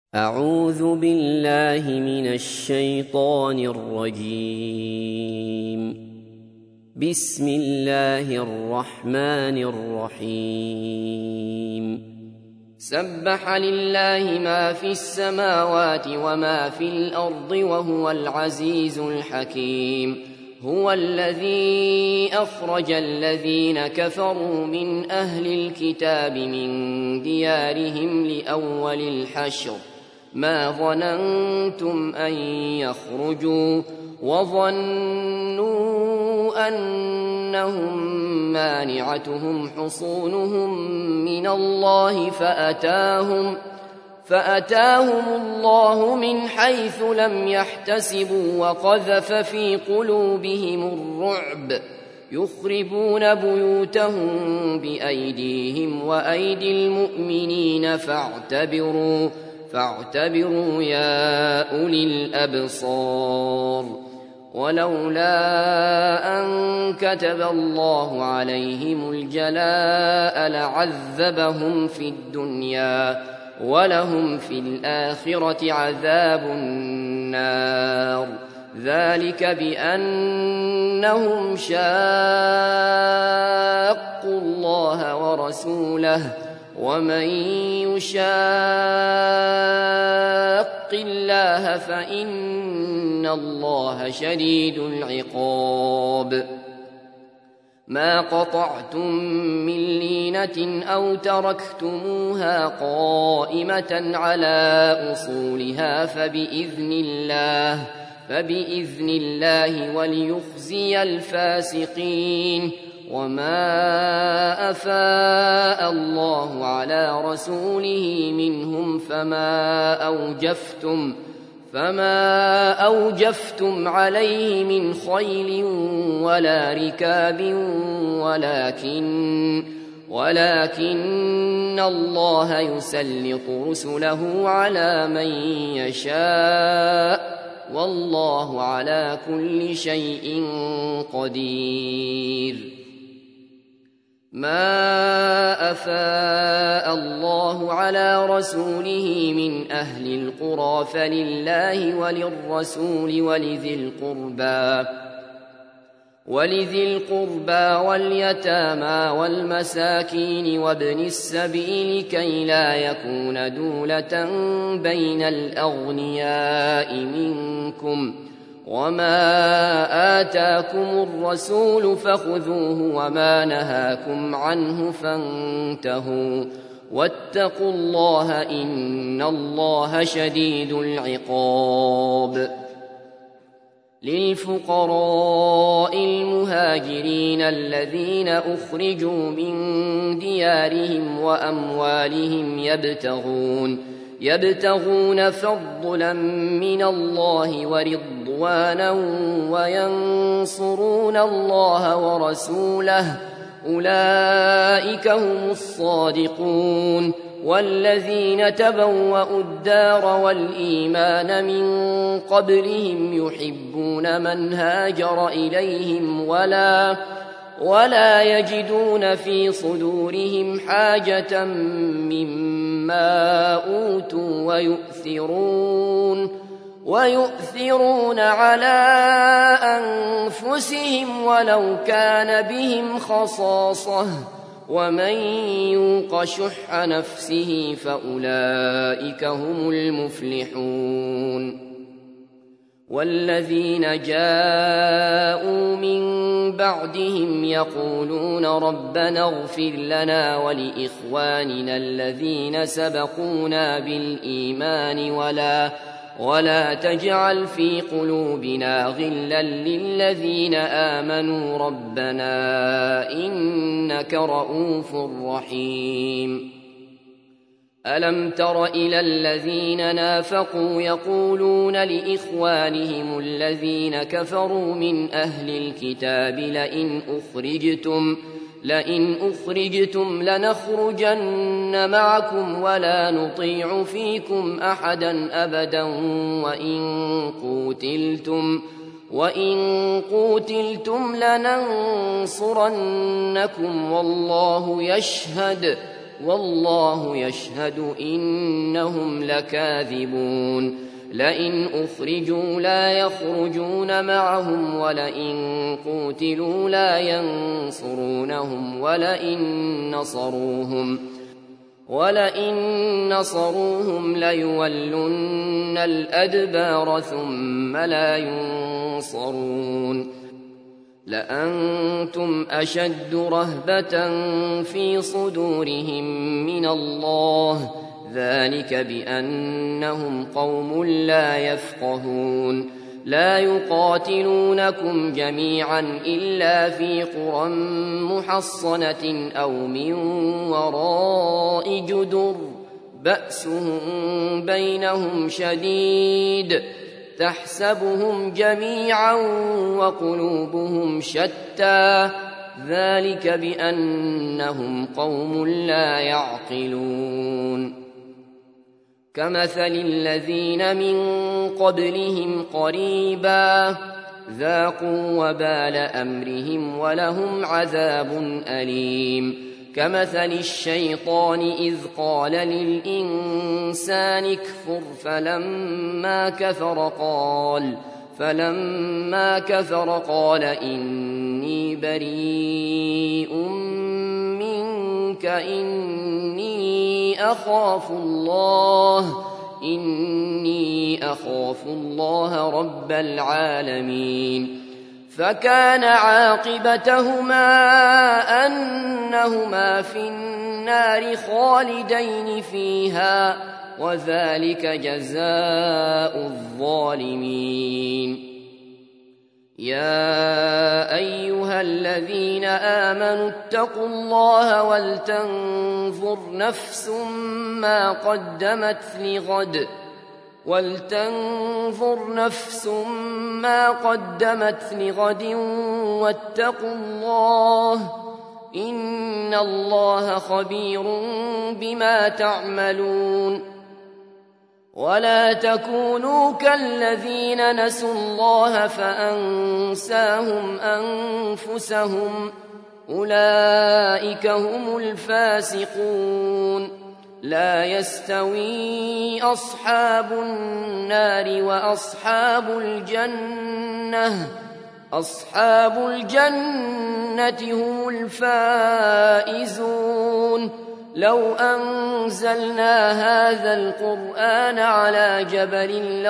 أعوذ بالله من الشيطان الرجيم. بسم الله الرحمن الرحيم. سبح لله ما في السماوات وما في الأرض وهو العزيز الحكيم. هو الذي أخرج الذين كفروا من أهل الكتاب من ديارهم لأول الحشر ما ظننتم أن يخرجوا وظنوا أنهم مانعتهم حصونهم من الله فأتاهم الله من حيث لم يحتسبوا وقذف في قلوبهم الرعب يخربون بيوتهم بأيديهم وأيدي المؤمنين فاعتبروا يا أولي الأبصار. ولولا أن كتب الله عليهم الجلاء لعذبهم في الدنيا ولهم في الآخرة عذاب النار. ذلك بأنهم شاقوا الله ورسوله ومن يشاق الله فإن الله شديد العقاب. ما قطعتم من لينة أو تركتموها قائمة على أصولها فبإذن الله وليخزي الفاسقين. وما أفاء الله على رسوله منهم فما أوجفتم عليه من خيل ولا ركاب ولكن الله يسلط رسله على من يشاء والله على كل شيء قدير. ما أفاء الله على رسوله من أهل القرى فلله وللرسول ولذي القربى واليتامى والمساكين وابن السبيل كي لا يكون دولة بين الأغنياء منكم. وما آتاكم الرسول فخذوه وما نهاكم عنه فانتهوا واتقوا الله إن الله شديد العقاب. للفقراء المهاجرين الذين أخرجوا من ديارهم وأموالهم يبتغون فضلا من الله ورضوانا وينصرون الله ورسوله أولئك هم الصادقون. والذين تبوأوا الدار والإيمان من قبلهم يحبون من هاجر إليهم ولا يجدون في صدورهم حاجة مما أوتوا ويؤثرون على أنفسهم ولو كان بهم خصاصة ومن يوق شح نفسه فأولئك هم المفلحون. والذين جاءوا من بعدهم يقولون ربنا اغفر لنا ولإخواننا الذين سبقونا بالإيمان ولا تجعل في قلوبنا غلا للذين آمنوا ربنا إنك رؤوف رحيم. ألم تر إلى الذين نافقوا يقولون لإخوانهم الذين كفروا من أهل الكتاب لئن أخرجتم لنخرجن معكم ولا نطيع فيكم أحدا أبدا وإن قوتلتم لننصرنكم والله والله يشهد إنهم لكاذبون لئن أخرجوا لا يخرجون معهم ولئن قوتلوا لا ينصرونهم ولئن نصروهم ليولن الأدبار ثم لا ينصرون لأنتم أشد رهبة في صدورهم من الله ذلك بأنهم قوم لا يفقهون لا يقاتلونكم جميعا إلا في قرى محصنة أو من وراء جدر بأسهم بينهم شديد تحسبهم جميعا وقلوبهم شتى ذلك بأنهم قوم لا يعقلون كمثل الذين من قبلهم قريبا ذاقوا وبال أمرهم ولهم عذاب أليم كمثل الشيطان إذ قال للإنسان اكفر فلما كفر قال إني بريء منك إني أخاف الله رب العالمين فكان عاقبتهما أنهما في النار خالدين فيها وذلك جزاء الظالمين يا أيها الذين آمنوا اتقوا الله ولتنظر نفس ما قدمت لغد واتقوا الله إن الله خبير بما تعملون ولا تكونوا كالذين نسوا الله فأنساهم أنفسهم أولئك هم الفاسقون لا يستوي أصحاب النار وأصحاب الجنة هم الفائزون لو أنزلنا هذا القرآن على جبل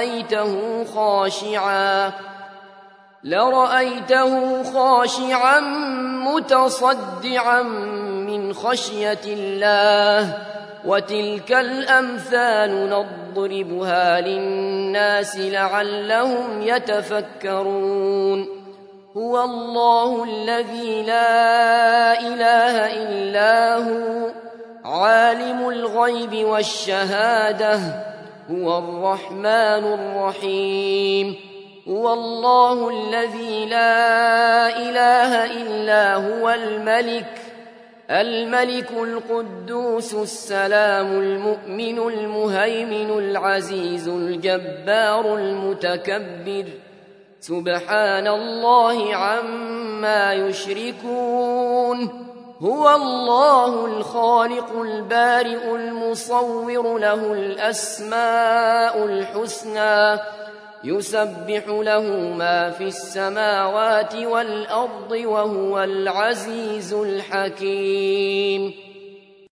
لرأيته خاشعا متصدعا من خشية الله وتلك الأمثال نضربها للناس لعلهم يتفكرون هو الله الذي لا إله إلا هو عالم الغيب والشهادة هو الرحمن الرحيم هو الله الذي لا إله إلا هو الملك القدوس السلام المؤمن المهيمن العزيز الجبار المتكبر سبحان الله عما يشركون هو الله الخالق البارئ المصور له الأسماء الحسنى يسبح له ما في السماوات والأرض وهو العزيز الحكيم